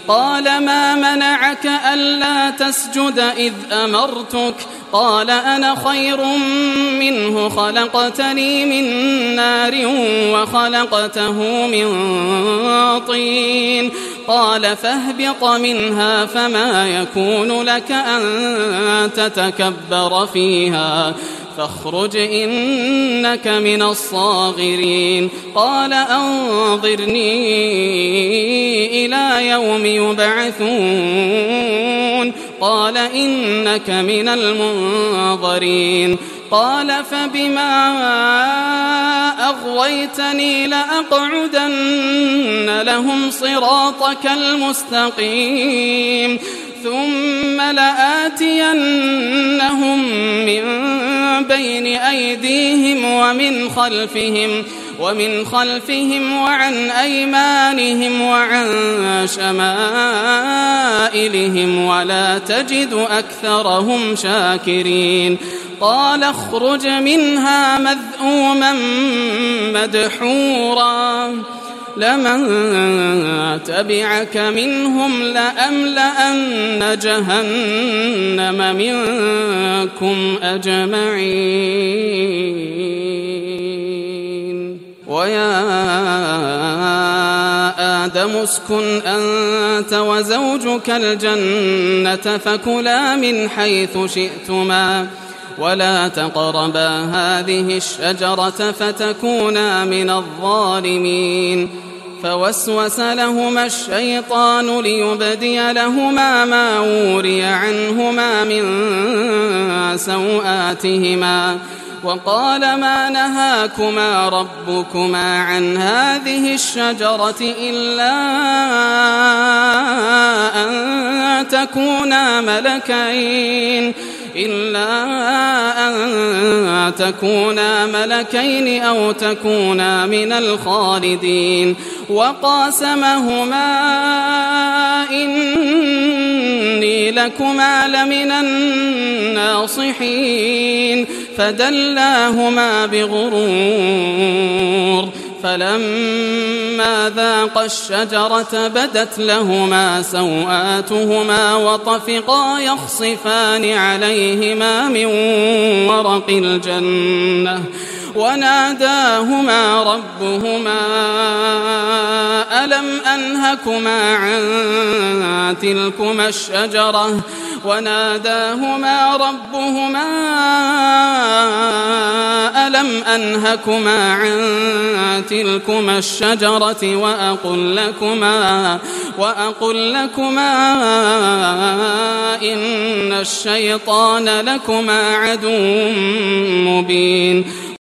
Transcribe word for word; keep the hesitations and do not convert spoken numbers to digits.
قال ما منعك ألا تسجد إذ أمرتك قال أنا خير منه خلقتني من نار وخلقته من طين قال فاهبط منها فما يكون لك أن تتكبر فيها فاخرج إنك من الصاغرين قال أنظرني إلى يوم يبعثون قال إنك من المنظرين قال فبما أغويتني لأقعدن لهم صراطك المستقيم ثم لآتينهم من بين أيديهم ومن خلفهم ومن خلفهم وعن أيمانهم وعن شمائلهم ولا تجد أكثرهم شاكرين قال اخرج منها مذءوما مدحورا لمن تبعك منهم لأملأن جهنم منكم أجمعين ويا آدم اسكن أنت وزوجك الجنة فكلا من حيث شئتما ولا تقربا هذه الشجرة فتكونا من الظالمين فوسوس لهما الشيطان ليبدي لهما ما وري عنهما من سوآتهما وقال ما نهاكما ربكما عن هذه الشجرة إلا أن تكونا ملكين إلا أن تكونا ملكين أو تكونا من الخالدين وقاسمهما إني لكما لمن الناصحين فدلاهما بغرور فلما ذاقا الشجرة بدت لهما سوآتهما وطفقا يخصفان عليهما من ورق الجنة وناداهما ربهما ألم أنهكما عن تلكما الشجرة وناداهما ربهما ألم أنهكما عن تلكما الشجرة وأقل لكما وأقل لكما إن الشيطان لكما عدو مبين